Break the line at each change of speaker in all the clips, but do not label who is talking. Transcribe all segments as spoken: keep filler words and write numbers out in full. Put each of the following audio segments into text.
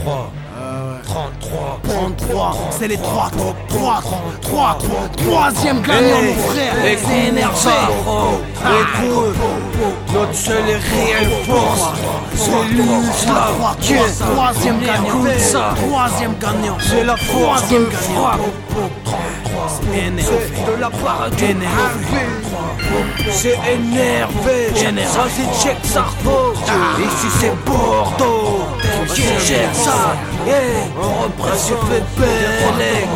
trente-trois. trente-trois,
trente-trois, c'est les trois, trois, trois, troisième gagnant mon frère, c'est énervé.
Écoute, notre seule et réelle force, c'est l'Islam qui est
troisième gagnant, troisième gagnant,
c'est la force de frappe.
C'est énervé,
de la part énervé. C'est énervé, ça c'est check ça repose. Ici c'est Bordeaux, check ça, on représente le Bélec.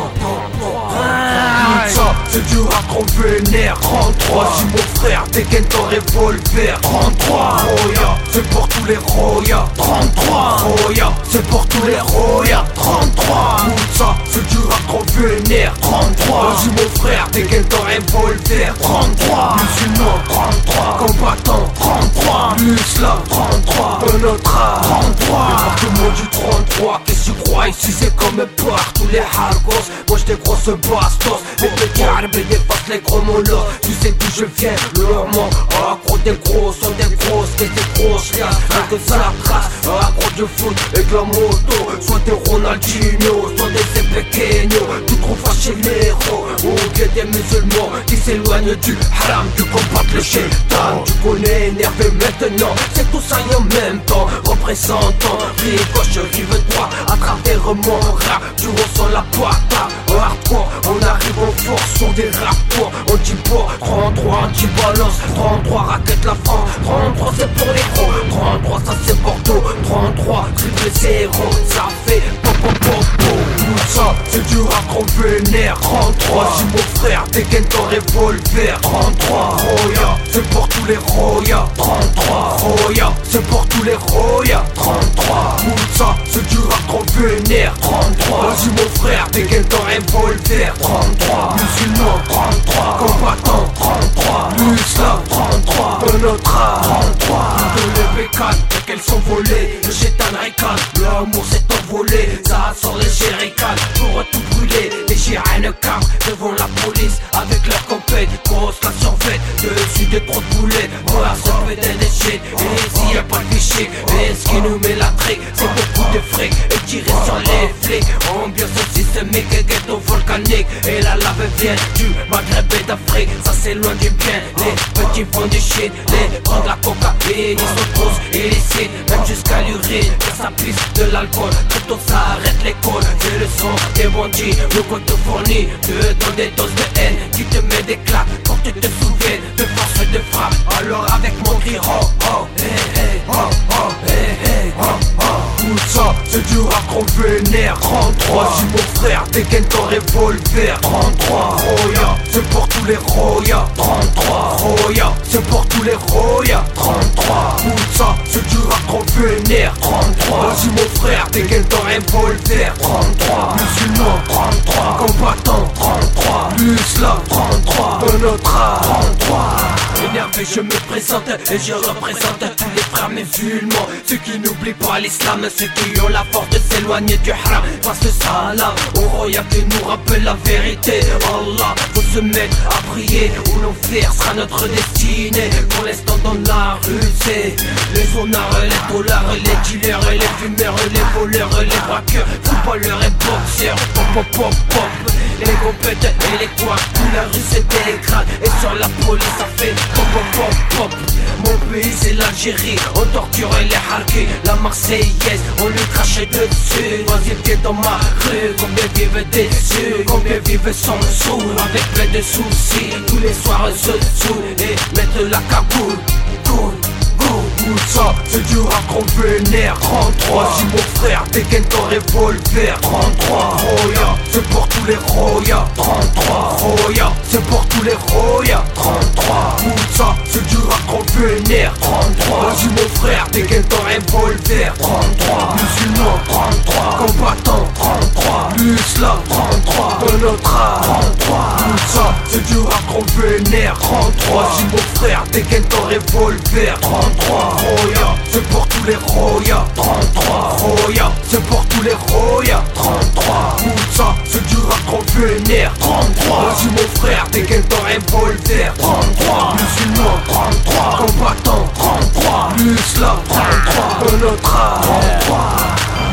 Ça, c'est du rap qu'on vénère. Trente-trois, si mon frère dégaine ton revolver. Trente-trois, Roya, c'est pour tous les Roya. Trente-trois, Roya, c'est pour tous les Roya. Trente-trois, ça, c'est du rap qu'on vénère. Trente-trois, si mon frère dégaine ton revolver. Trente-trois, musulman. Trente-trois, combattant. Trente-trois, l'islam. Trente-trois, un autre âge. Trente-trois, département du trente-trois. Qu'est-ce que tu crois ici, c'est comme partout les hargos. Moi j'ai des grosses bastos. Les petits arbres dépassent les gros molos. Tu sais d'où je viens, lourement. Ah gros des gros sont des grosses, des des grosses gars. Un que ça la trace, ah gros du foot et de la moto. Soit des Ronaldinho, soit des pequeños. Tu trouves chez les héros, ou bien des musulmans qui s'éloignent du haram, qui combattent le shaitan. Tu connais énervé maintenant, c'est tout ça et en même temps. Représentant, rive gauche, rive droit, à travers mon rap, tu ressens la patate. Hardcore, on arrive en force sur des rapports. On dit pas, trente-trois, on dit balance. Trente-trois, raquette la France. Trente-trois, c'est pour les gros. Trente-trois, ça c'est Bordeaux. Trente-trois, triple zéro, ça fait pop pop pop pop. Tout ça, c'est du rap qu'on vénère. Trente-trois, si mon frère dégaine ton revolver. Trente-trois, Roya, c'est pour tous les Roya. Trente-trois, Roya, c'est pour tous les Roya. Trente-trois, tout ça, c'est du rap qu'on vénère. Trente-trois, si mon frère dégaine ton revolver. Trente-trois, musulman. Trente-trois, combattant. Trente-trois, l'islam. Trente-trois, un autre âge. Trente-trois, de les bécanes, qu'elles sont volées. Le chétan ricane, l'amour s'est envolé. Ça sort les jerrycans pour tout brûler. Les gérènes campent devant la police avec leur compète. Grosse la survête, dessus des trop de boulettes. Voir se fait des déchets, et ici y'a pas de fichier. Et ce qui nous met la trique, c'est beaucoup de fric. Et tirer sur les flics, ambiance systémique et ghetto volcanique. Et la lave vient du Maghreb et d'Afrique. Ça c'est loin du bien, les petits font du shit. Les prendre la cocaïne, ils sont tous illicites. Même jusqu'à l'urine, que ça pisse de l'alcool. Plutôt ça arrête l'école, c'est le son des bandits. Le code te fournit, te donne des doses de haine. Qui te met des claques pour que tu te souviennes de force de frappe. Alors avec mon cri, oh oh, hey hey, oh oh, hey hey, oh oh. Tout ça, c'est du rap qu'on vénère. Trente-trois, si mon frère dégaine ton revolver. Trente-trois, Roya, c'est pour tous les Roya. Trente-trois, Roya, c'est pour tous les Roya. Trente-trois, tout ça, c'est du rap qu'on vénère. Trente-trois, si mon frère dégaine ton revolver. Trente-trois, musulman. Trente-trois, combattant. Trente-trois, l'islam. Trente-trois, un autre âge. Trente-trois, énervé je me présente et je représente tous les frères musulmans. Ceux qui n'oublient pas l'islam, ceux qui ont la force de s'éloigner du haram. Parce que salam au Roya qui nous rappelle la vérité. Allah, faut se mettre à prier ou l'enfer sera notre destinée. Pour l'instant dans la rue c'est les zonards, les dollars, les dealers, les fumeurs, les voleurs, les braqueurs, footballeurs et boxeurs. Pop pop pop pop, les compètes et les quoi. Toute la rue c'est des crânes et sur la police ça fait pop pop pop pop. Mon pays c'est l'Algérie, on torture les harkis. La Marseillaise, on lui crachait dessus. Vas-y viens dans ma rue, combien vivent déçus, combien vivent sans sous, avec plein de soucis. Tous les soirs se saoulent et mettent la cagoule. Cool, cool, tout ça, c'est du rap qu'on vénère. Trente-trois, si mon frère dégaine ton revolver. Trente-trois, Roya, c'est pour tous les Roya. Trente-trois, Roya, c'est pour tous les Roya. Trente-trois, tout ça, c'est du rap qu'on vénère. Trente-trois, si mon frère dégaine ton revolver. Trente-trois, musulman. Trente-trois, combattant. Trente-trois, l'islam. Trente-trois, un autre âge. Trente-trois, tout ça, c'est du rap qu'on vénère. Trente-trois, si mon frère dégaine ton revolver. Trente-trois, Roya, c'est pour tous les Roya. Trente-trois, Roya, c'est pour tous les Roya. Trente-trois, tout ça, c'est du rap qu'on vénère. Trente-trois, si mon frère dégaine ton revolver. Trente-trois, musulman. Trente-trois, combattant. Trente-trois, l'islam. Trente-trois, un autre âge. Trente-trois.
C'est du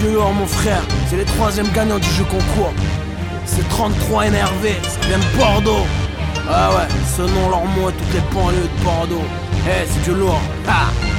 du lourd mon frère, c'est les troisièmes gagnants du jeu concours. C'est trente-trois énervés, ça vient de Bordeaux. Ah ouais, ce nom leur mot à toutes les banlieues de Bordeaux. Eh, c'est du lourd. Ah.